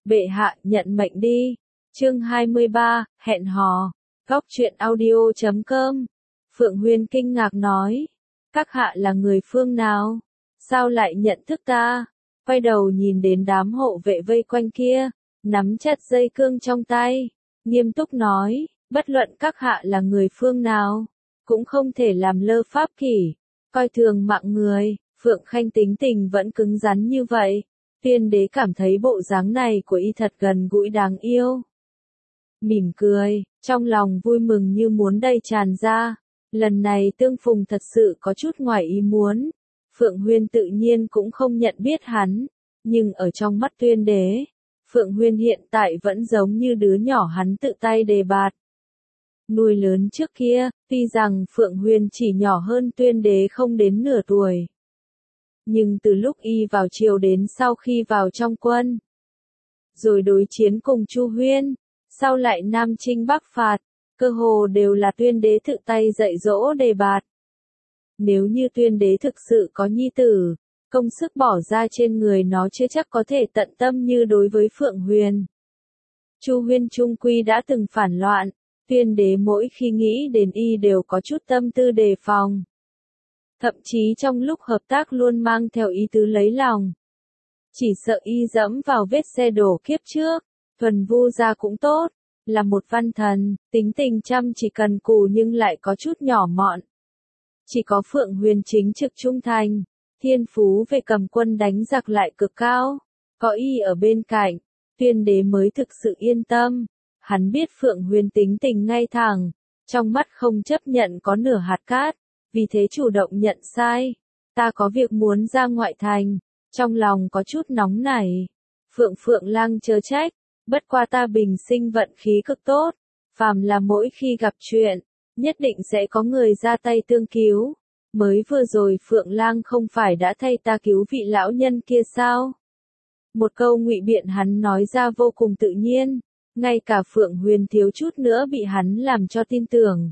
Bệ hạ nhận mệnh đi. Chương 23, hẹn hò. Góc truyện audio.com. Phượng Huyên kinh ngạc nói. Các hạ là người phương nào? Sao lại nhận thức ta? Quay đầu nhìn đến đám hộ vệ vây quanh kia, nắm chặt dây cương trong tay, nghiêm túc nói, bất luận các hạ là người phương nào, cũng không thể làm lơ pháp kỷ, coi thường mạng người. Phượng Khanh tính tình vẫn cứng rắn như vậy. Tiên đế cảm thấy bộ dáng này của y thật gần gũi đáng yêu. Mỉm cười, trong lòng vui mừng như muốn đầy tràn ra. Lần này tương phùng thật sự có chút ngoài ý muốn. Phượng Huyên tự nhiên cũng không nhận biết hắn, nhưng ở trong mắt Tuyên đế, Phượng Huyên hiện tại vẫn giống như đứa nhỏ hắn tự tay đề bạt. Nuôi lớn trước kia, tuy rằng Phượng Huyên chỉ nhỏ hơn Tuyên đế không đến nửa tuổi. Nhưng từ lúc y vào triều đến sau khi vào trong quân, rồi đối chiến cùng Chu Huyên, sau lại Nam Chinh Bắc phạt, cơ hồ đều là Tuyên đế tự tay dạy dỗ đề bạt. Nếu như Tuyên đế thực sự có nhi tử, công sức bỏ ra trên người nó chưa chắc có thể tận tâm như đối với Phượng Huyên. Chu Huyên trung quy đã từng phản loạn, Tuyên đế mỗi khi nghĩ đến y đều có chút tâm tư đề phòng. Thậm chí trong lúc hợp tác luôn mang theo ý tứ lấy lòng. Chỉ sợ y dẫm vào vết xe đổ kiếp trước, thuần vu gia cũng tốt, là một văn thần, tính tình chăm chỉ cần cù nhưng lại có chút nhỏ mọn. Chỉ có Phượng Huyên chính trực trung thành, thiên phú về cầm quân đánh giặc lại cực cao, có y ở bên cạnh, Tuyên đế mới thực sự yên tâm. Hắn biết Phượng Huyên tính tình ngay thẳng, trong mắt không chấp nhận có nửa hạt cát, vì thế chủ động nhận sai. Ta có việc muốn ra ngoại thành, trong lòng có chút nóng nảy. Phượng lang chớ trách, bất qua ta bình sinh vận khí cực tốt, phàm là mỗi khi gặp chuyện, nhất định sẽ có người ra tay tương cứu. Mới vừa rồi Phượng lang không phải đã thay ta cứu vị lão nhân kia sao? Một câu ngụy biện hắn nói ra vô cùng tự nhiên, ngay cả Phượng Huyên thiếu chút nữa bị hắn làm cho tin tưởng.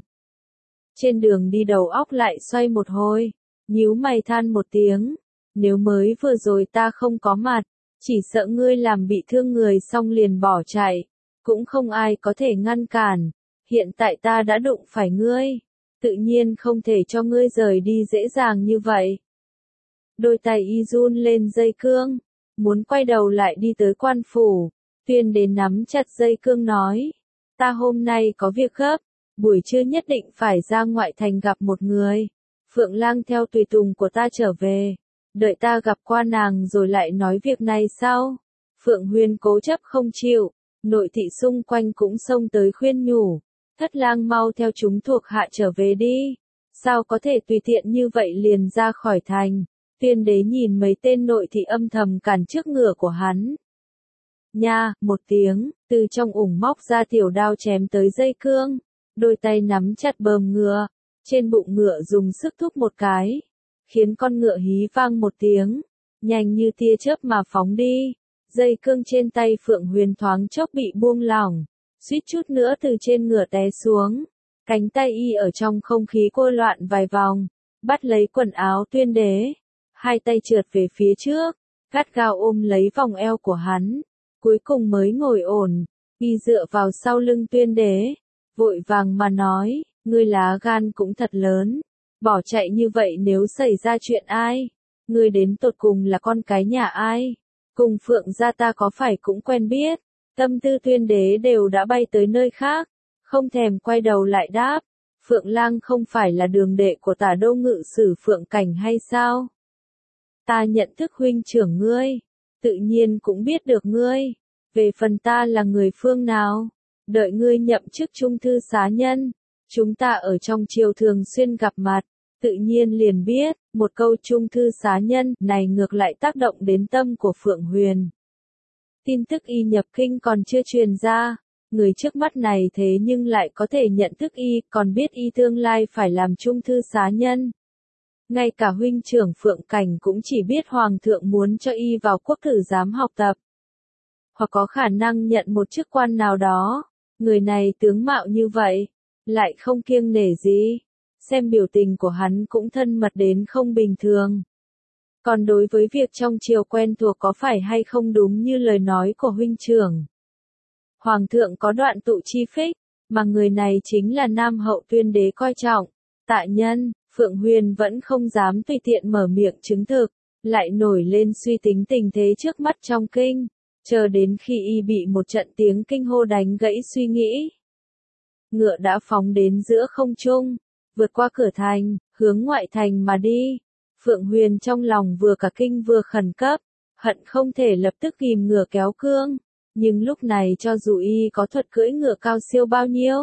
Trên đường đi đầu óc lại xoay một hồi, nhíu mày than một tiếng, nếu mới vừa rồi ta không có mặt, chỉ sợ ngươi làm bị thương người xong liền bỏ chạy, cũng không ai có thể ngăn cản. Hiện tại ta đã đụng phải ngươi, tự nhiên không thể cho ngươi rời đi dễ dàng như vậy. Đôi tay y run lên dây cương, muốn quay đầu lại đi tới quan phủ. Tuyên đế nắm chặt dây cương nói, ta hôm nay có việc gấp, buổi trưa nhất định phải ra ngoại thành gặp một người. Phượng lang theo tùy tùng của ta trở về, đợi ta gặp qua nàng rồi lại nói việc này sau. Phượng Huyên cố chấp không chịu, nội thị xung quanh cũng xông tới khuyên nhủ, thất lang mau theo chúng thuộc hạ trở về đi, sao có thể tùy tiện như vậy liền ra khỏi thành. Tuyên đế nhìn mấy tên nội thị âm thầm cản trước ngựa của hắn. Nha, một tiếng, từ trong ủng móc ra tiểu đao chém tới dây cương, đôi tay nắm chặt bờm ngựa, trên bụng ngựa dùng sức thúc một cái, khiến con ngựa hí vang một tiếng, nhanh như tia chớp mà phóng đi. Dây cương trên tay Phượng Huyên thoáng chốc bị buông lỏng, suýt chút nữa từ trên ngựa té xuống, cánh tay y ở trong không khí cô loạn vài vòng, bắt lấy quần áo Tuyên đế, hai tay trượt về phía trước, gắt gao ôm lấy vòng eo của hắn. Cuối cùng mới ngồi ổn, y dựa vào sau lưng Tuyên đế, vội vàng mà nói, ngươi lá gan cũng thật lớn, bỏ chạy như vậy nếu xảy ra chuyện ai? Ngươi đến tột cùng là con cái nhà ai? Cùng Phượng gia ta có phải cũng quen biết? Tâm tư Tuyên đế đều đã bay tới nơi khác, không thèm quay đầu lại đáp, Phượng lang không phải là đường đệ của Tả Đô Ngự sử Phượng Cảnh hay sao? Ta nhận thức huynh trưởng ngươi, tự nhiên cũng biết được ngươi. Về phần ta là người phương nào, đợi ngươi nhậm chức trung thư xá nhân, chúng ta ở trong triều thường xuyên gặp mặt, tự nhiên liền biết. Một câu trung thư xá nhân này ngược lại tác động đến tâm của Phượng Huyên. Tin tức y nhập kinh còn chưa truyền ra, người trước mắt này thế nhưng lại có thể nhận thức y, còn biết y tương lai phải làm trung thư xá nhân. Ngay cả huynh trưởng Phượng Cảnh cũng chỉ biết Hoàng thượng muốn cho y vào quốc tử giám học tập, hoặc có khả năng nhận một chức quan nào đó. Người này tướng mạo như vậy, lại không kiêng nể gì, xem biểu tình của hắn cũng thân mật đến không bình thường. Còn đối với việc trong triều quen thuộc có phải hay không đúng như lời nói của huynh trưởng. Hoàng thượng có đoạn tụ chi phích, mà người này chính là Nam hậu Tuyên đế coi trọng. Tạ nhân, Phượng Huyền vẫn không dám tùy tiện mở miệng chứng thực, lại nổi lên suy tính tình thế trước mắt trong kinh, chờ đến khi y bị một trận tiếng kinh hô đánh gãy suy nghĩ. Ngựa đã phóng đến giữa không trung, vượt qua cửa thành, hướng ngoại thành mà đi. Phượng Huyền trong lòng vừa cả kinh vừa khẩn cấp, hận không thể lập tức ghim ngựa kéo cương, nhưng lúc này cho dù y có thuật cưỡi ngựa cao siêu bao nhiêu,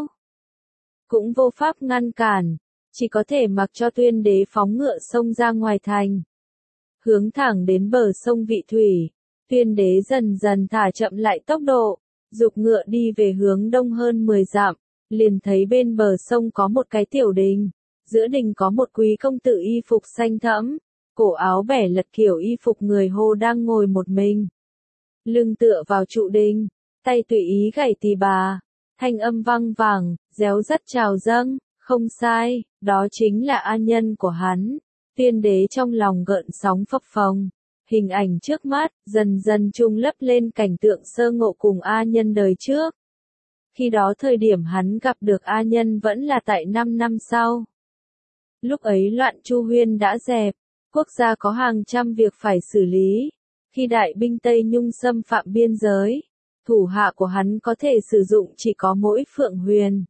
cũng vô pháp ngăn cản, chỉ có thể mặc cho Tuyên đế phóng ngựa xông ra ngoài thành. Hướng thẳng đến bờ sông Vị Thủy, Tuyên đế dần dần thả chậm lại tốc độ, giục ngựa đi về hướng đông hơn 10 dặm, liền thấy bên bờ sông có một cái tiểu đình, giữa đình có một quý công tử y phục xanh thẫm, cổ áo bẻ lật kiểu y phục người Hồ đang ngồi một mình. Lưng tựa vào trụ đình, tay tùy ý gảy tỳ bà, thanh âm vang vẳng, réo rắt chào dâng, không sai, đó chính là A Nhân của hắn. Tuyên đế trong lòng gợn sóng phập phồng, hình ảnh trước mắt, dần dần chung lấp lên cảnh tượng sơ ngộ cùng A Nhân đời trước. Khi đó thời điểm hắn gặp được A Nhân vẫn là tại 5 năm sau. Lúc ấy loạn Chu Huyên đã dẹp, quốc gia có hàng trăm việc phải xử lý. Khi đại binh Tây Nhung xâm phạm biên giới, thủ hạ của hắn có thể sử dụng chỉ có mỗi Phượng Huyền.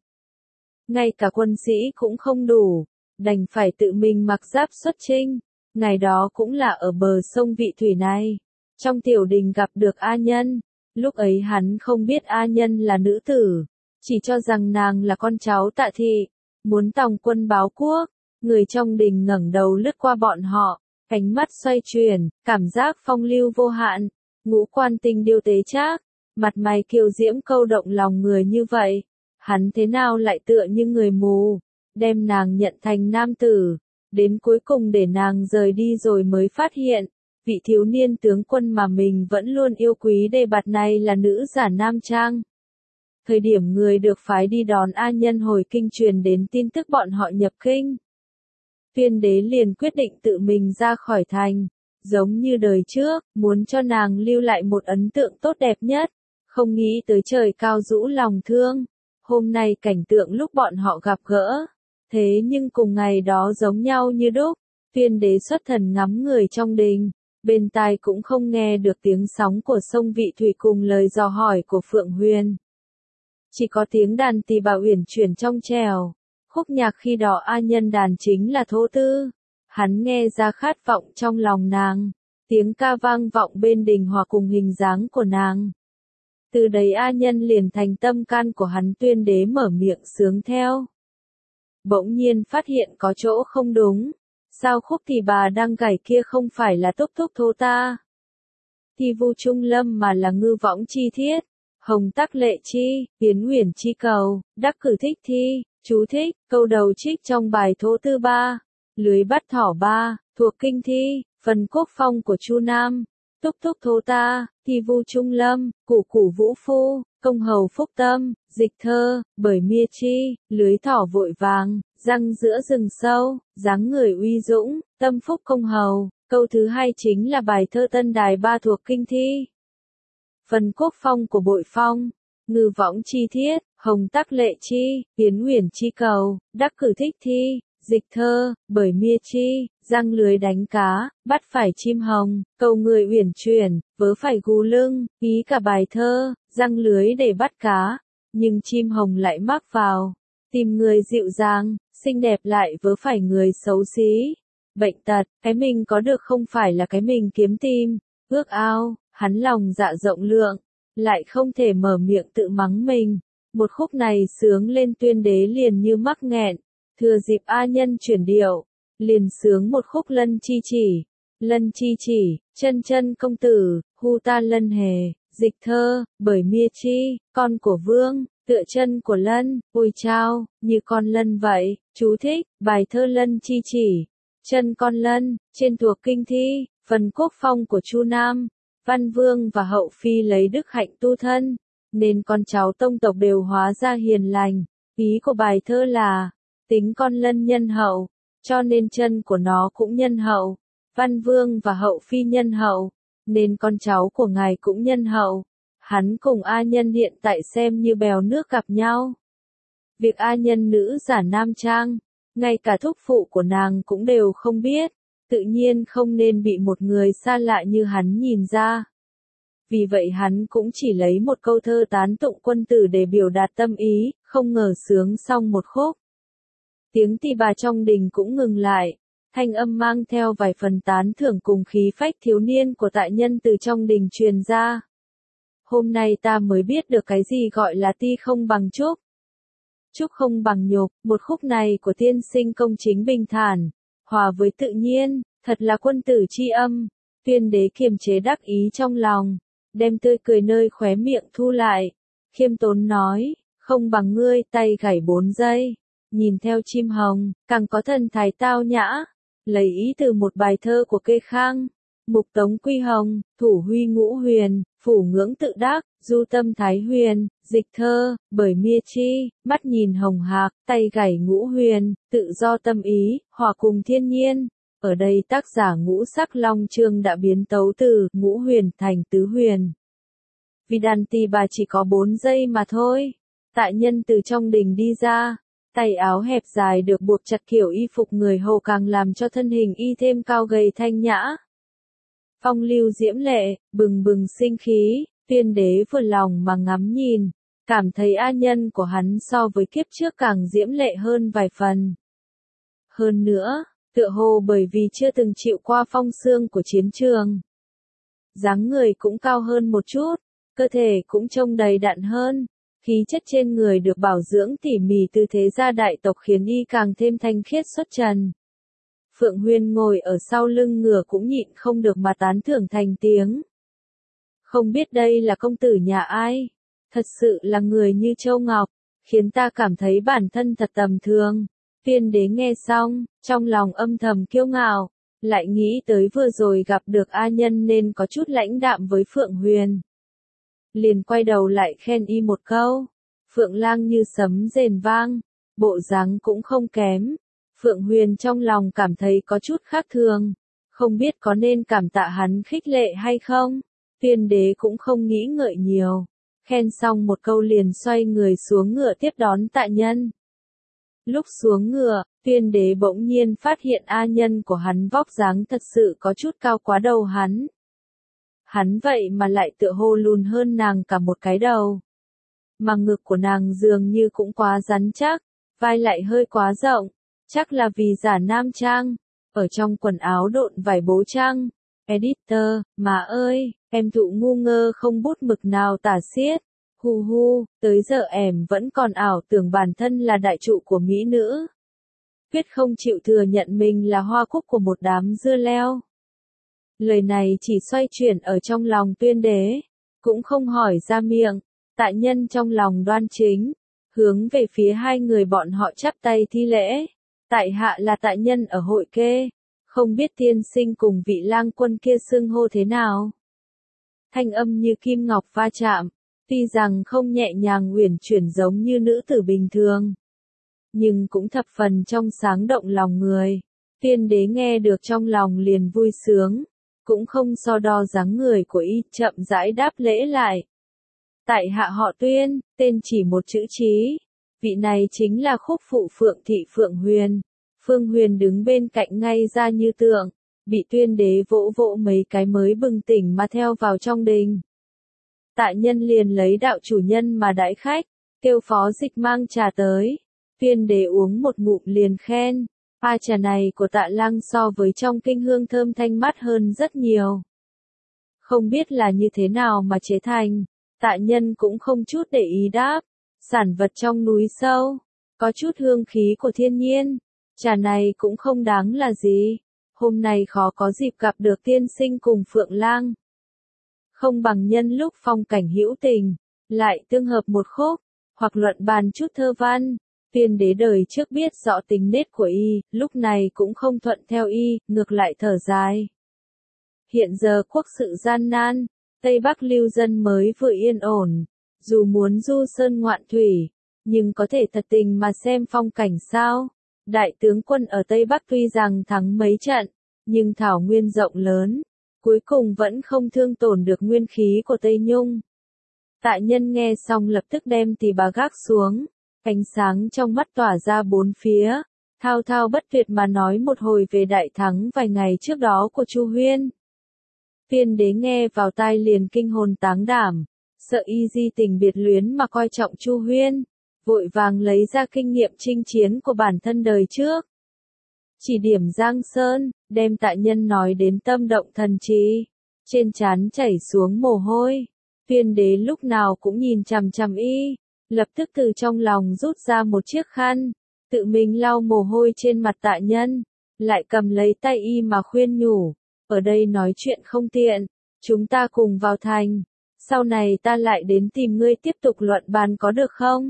Ngay cả quân sĩ cũng không đủ, đành phải tự mình mặc giáp xuất chinh. Ngày đó cũng là ở bờ sông Vị Thủy này. Trong tiểu đình gặp được A Nhân, lúc ấy hắn không biết A Nhân là nữ tử, chỉ cho rằng nàng là con cháu Tạ thị, muốn tòng quân báo quốc. Người trong đình ngẩng đầu lướt qua bọn họ, ánh mắt xoay chuyển, cảm giác phong lưu vô hạn, ngũ quan tinh điêu tế trác, mặt mày kiều diễm câu động lòng người như vậy. Hắn thế nào lại tựa như người mù, đem nàng nhận thành nam tử, đến cuối cùng để nàng rời đi rồi mới phát hiện, vị thiếu niên tướng quân mà mình vẫn luôn yêu quý đề bạt này là nữ giả nam trang. Thời điểm người được phái đi đón A Nhân hồi kinh truyền đến tin tức bọn họ nhập kinh, Tuyên đế liền quyết định tự mình ra khỏi thành, giống như đời trước, muốn cho nàng lưu lại một ấn tượng tốt đẹp nhất, không nghĩ tới trời cao rũ lòng thương. Hôm nay cảnh tượng lúc bọn họ gặp gỡ, thế nhưng cùng ngày đó giống nhau như đúc. Tuyên đế xuất thần ngắm người trong đình, bên tai cũng không nghe được tiếng sóng của sông Vị Thủy cùng lời dò hỏi của Phượng Huyền. Chỉ có tiếng đàn tỳ bà uyển chuyển trong trèo. Khúc nhạc khi đó A Nhân đàn chính là Thố Tư. Hắn nghe ra khát vọng trong lòng nàng, tiếng ca vang vọng bên đình hòa cùng hình dáng của nàng. Từ đấy A Nhân liền thành tâm can của hắn. Tuyên đế mở miệng sướng theo. Bỗng nhiên phát hiện có chỗ không đúng. Sao khúc tỳ bà đang gảy kia không phải là Túc Thúc Thố Ta Thi Vu Trung Lâm mà là Ngư Võng Chi Thiết, Hồng Tắc Lệ Chi, Yến Uyển Chi Cầu, Đắc Cử Thích Thi. Chú thích, câu đầu trích trong bài Thố Tư 3, Lưới Bắt Thỏ 3, thuộc kinh thi, phần quốc phong của Chu Nam, Túc Thúc Thố Ta, Thi Vu Trung Lâm, Củ Củ Vũ Phu, Công Hầu Phúc Tâm, Dịch Thơ, Bởi Mia Chi, Lưới Thỏ Vội Vàng, Răng Giữa Rừng Sâu, Dáng Người Uy Dũng, Tâm Phúc Công Hầu. Câu thứ hai chính là bài thơ Tân Đài 3 thuộc kinh thi. Phần quốc phong của Bội Phong, Ngư Võng Chi Thiết, Hồng Tắc Lệ Chi, Yến Uyển Chi Cầu, Đắc Cử Thích Thi, Dịch Thơ, Bởi Mia Chi, Răng Lưới Đánh Cá, Bắt Phải Chim Hồng, Cầu Người Uyển Chuyển, Vớ Phải Gù Lưng, ý cả bài thơ, răng lưới để bắt cá, nhưng chim hồng lại mắc vào, tìm người dịu dàng, xinh đẹp lại vớ phải người xấu xí. Bệnh tật, cái mình có được không phải là cái mình kiếm tìm, ước ao, hắn lòng dạ rộng lượng, lại không thể mở miệng tự mắng mình. Một khúc này sướng lên Tuyên đế liền như mắc nghẹn, thừa dịp A Nhân chuyển điệu, liền sướng một khúc Lân Chi Chỉ. Lân Chi Chỉ, chân chân công tử, hu ta lân hề, Dịch Thơ, Bởi Mia Chi, con của vương, tựa chân của lân, ôi chao, như con lân vậy. Chú thích, bài thơ Lân Chi Chỉ, chân con lân, trên thuộc kinh thi, phần quốc phong của Chu Nam. Văn Vương và Hậu Phi lấy đức hạnh tu thân, nên con cháu tông tộc đều hóa ra hiền lành. Ý của bài thơ là, tính con lân nhân hậu, cho nên chân của nó cũng nhân hậu. Văn vương và hậu phi nhân hậu, nên con cháu của ngài cũng nhân hậu. Hắn cùng A Nhân hiện tại xem như bèo nước gặp nhau. Việc A Nhân nữ giả nam trang, ngay cả thúc phụ của nàng cũng đều không biết, tự nhiên không nên bị một người xa lạ như hắn nhìn ra. Vì vậy hắn cũng chỉ lấy một câu thơ tán tụng quân tử để biểu đạt tâm ý, không ngờ sướng xong một khúc. Tiếng tỳ bà trong đình cũng ngừng lại, thanh âm mang theo vài phần tán thưởng cùng khí phách thiếu niên của tại nhân từ trong đình truyền ra. Hôm nay ta mới biết được cái gì gọi là ti không bằng trúc. Trúc không bằng nhục, một khúc này của tiên sinh công chính bình thản, hòa với tự nhiên, thật là quân tử tri âm. Tuyên đế kiềm chế đắc ý trong lòng, đem tươi cười nơi khóe miệng thu lại, khiêm tốn nói, không bằng ngươi, tay gảy 4 giây, nhìn theo chim hồng, càng có thần thái tao nhã, lấy ý từ một bài thơ của Kê Khang. Mục Tống Quy Hồng, thủ huy ngũ huyền, phủ ngưỡng tự đắc, du tâm thái huyền, dịch thơ, bởi mia chi, mắt nhìn hồng hạc, tay gảy ngũ huyền, tự do tâm ý, hòa cùng thiên nhiên. Ở đây tác giả Ngũ Sắc Long Chương đã biến tấu từ ngũ huyền thành tứ huyền. Vì đàn tỳ bà chỉ có 4 giây mà thôi. Tại nhân từ trong đình đi ra, tay áo hẹp dài được buộc chặt kiểu y phục người hầu càng làm cho thân hình y thêm cao gầy thanh nhã. Phong lưu diễm lệ, bừng bừng sinh khí, Tuyên đế vừa lòng mà ngắm nhìn, cảm thấy A Nhân của hắn so với kiếp trước càng diễm lệ hơn vài phần. Hơn nữa, tựa hồ bởi vì chưa từng chịu qua phong sương của chiến trường. Dáng người cũng cao hơn một chút, cơ thể cũng trông đầy đặn hơn, khí chất trên người được bảo dưỡng tỉ mỉ từ thế gia đại tộc khiến y càng thêm thanh khiết xuất trần. Phượng Huyên ngồi ở sau lưng ngựa cũng nhịn không được mà tán thưởng thành tiếng. Không biết đây là công tử nhà ai? Thật sự là người như châu ngọc, khiến ta cảm thấy bản thân thật tầm thường. Tuyên đế nghe xong, trong lòng âm thầm kiêu ngạo, lại nghĩ tới vừa rồi gặp được A Nhân nên có chút lãnh đạm với Phượng Huyền. Liền quay đầu lại khen y một câu. Phượng lang như sấm rền vang, bộ dáng cũng không kém. Phượng Huyền trong lòng cảm thấy có chút khác thường, không biết có nên cảm tạ hắn khích lệ hay không. Tuyên đế cũng không nghĩ ngợi nhiều, khen xong một câu liền xoay người xuống ngựa tiếp đón tại nhân. Lúc xuống ngựa, Tuyên đế bỗng nhiên phát hiện A Nhân của hắn vóc dáng thật sự có chút cao quá đầu hắn. Hắn vậy mà lại tựa hồ lùn hơn nàng cả một cái đầu. Mà ngực của nàng dường như cũng quá rắn chắc, vai lại hơi quá rộng, chắc là vì giả nam trang, ở trong quần áo độn vải bố trang. Editor, mà ơi, em thụ ngu ngơ không bút mực nào tả xiết. Hu hu, tới giờ em vẫn còn ảo tưởng bản thân là đại trụ của mỹ nữ. Quyết không chịu thừa nhận mình là hoa cúc của một đám dưa leo. Lời này chỉ xoay chuyển ở trong lòng Tuyên đế, cũng không hỏi ra miệng. Tại nhân trong lòng đoan chính, hướng về phía hai người bọn họ chắp tay thi lễ. Tại hạ là tại nhân ở hội Kê, không biết tiên sinh cùng vị lang quân kia xưng hô thế nào. Thanh âm như kim ngọc va chạm, tuy rằng không nhẹ nhàng uyển chuyển giống như nữ tử bình thường, nhưng cũng thập phần trong sáng động lòng người. Tuyên đế nghe được trong lòng liền vui sướng, cũng không so đo dáng người của y, chậm rãi đáp lễ lại. Tại hạ họ Tuyên, tên chỉ một chữ Trí. Vị này chính là khúc phụ Phượng thị Phượng Huyền. Phương Huyền đứng bên cạnh ngay ra như tượng, bị Tuyên đế vỗ vỗ mấy cái mới bừng tỉnh mà theo vào trong đình. Tại nhân liền lấy đạo chủ nhân mà đãi khách, kêu phó dịch mang trà tới. Tuyên đế uống một ngụm liền khen, pha trà này của Tạ lang so với trong kinh hương thơm thanh mát hơn rất nhiều. Không biết là như thế nào mà chế thành. Tạ nhân cũng không chút để ý đáp, sản vật trong núi sâu, có chút hương khí của thiên nhiên, trà này cũng không đáng là gì, hôm nay khó có dịp gặp được tiên sinh cùng Phượng lang. Không bằng nhân lúc phong cảnh hữu tình, lại tương hợp một khúc, hoặc luận bàn chút thơ văn. Tuyên đế đời trước biết rõ tính nết của y, lúc này cũng không thuận theo y, ngược lại thở dài. Hiện giờ quốc sự gian nan, Tây Bắc lưu dân mới vừa yên ổn, dù muốn du sơn ngoạn thủy, nhưng có thể thật tình mà xem phong cảnh sao. Đại tướng quân ở Tây Bắc tuy rằng thắng mấy trận, nhưng thảo nguyên rộng lớn, cuối cùng vẫn không thương tổn được nguyên khí của Tây Nhung. Tạ Nhân nghe xong lập tức đem tỳ bà gác xuống, ánh sáng trong mắt tỏa ra bốn phía, thao thao bất tuyệt mà nói một hồi về đại thắng vài ngày trước đó của Chu Huyên. Tiên đế nghe vào tai liền kinh hồn táng đảm, sợ y di tình biệt luyến mà coi trọng Chu Huyên, vội vàng lấy ra kinh nghiệm chinh chiến của bản thân đời trước. Chỉ điểm Giang Sơn, đem Tạ Nhân nói đến tâm động thần trí, trên trán chảy xuống mồ hôi. Tiên đế lúc nào cũng nhìn chằm chằm y, lập tức từ trong lòng rút ra một chiếc khăn, tự mình lau mồ hôi trên mặt Tạ Nhân, lại cầm lấy tay y mà khuyên nhủ, ở đây nói chuyện không tiện, chúng ta cùng vào thành, sau này ta lại đến tìm ngươi tiếp tục luận bàn có được không?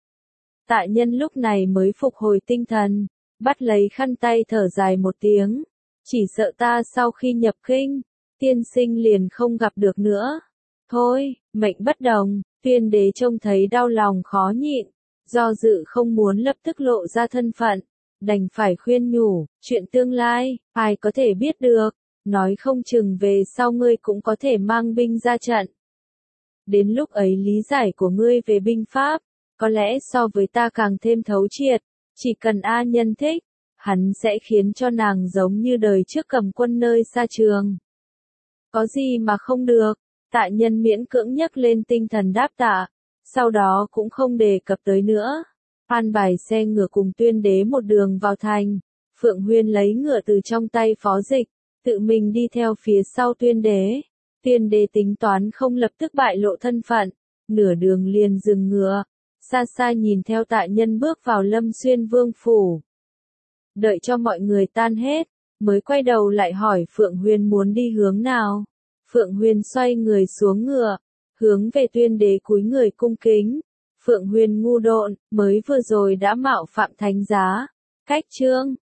Tạ Nhân lúc này mới phục hồi tinh thần, bắt lấy khăn tay thở dài một tiếng, chỉ sợ ta sau khi nhập kinh, tiên sinh liền không gặp được nữa. Thôi, mệnh bất đồng, tiên đế trông thấy đau lòng khó nhịn, do dự không muốn lập tức lộ ra thân phận, đành phải khuyên nhủ, chuyện tương lai, ai có thể biết được, nói không chừng về sau ngươi cũng có thể mang binh ra trận. Đến lúc ấy lý giải của ngươi về binh pháp, có lẽ so với ta càng thêm thấu triệt, chỉ cần A Nhân thích, hắn sẽ khiến cho nàng giống như đời trước cầm quân nơi xa trường. Có gì mà không được, Tạ Nhân miễn cưỡng nhấc lên tinh thần đáp tạ, sau đó cũng không đề cập tới nữa. An bài xe ngựa cùng Tuyên đế một đường vào thành, Phượng Huyên lấy ngựa từ trong tay Phó Dịch, tự mình đi theo phía sau Tuyên đế. Tuyên đế tính toán không lập tức bại lộ thân phận, nửa đường liền dừng ngựa, xa xa nhìn theo Tạ Nhân bước vào Lâm Xuyên Vương phủ. Đợi cho mọi người tan hết, mới quay đầu lại hỏi Phượng Huyên muốn đi hướng nào. Phượng Huyên xoay người xuống ngựa, hướng về Tuyên đế cúi người cung kính. Phượng Huyên ngu độn, mới vừa rồi đã mạo phạm thánh giá, cách trương,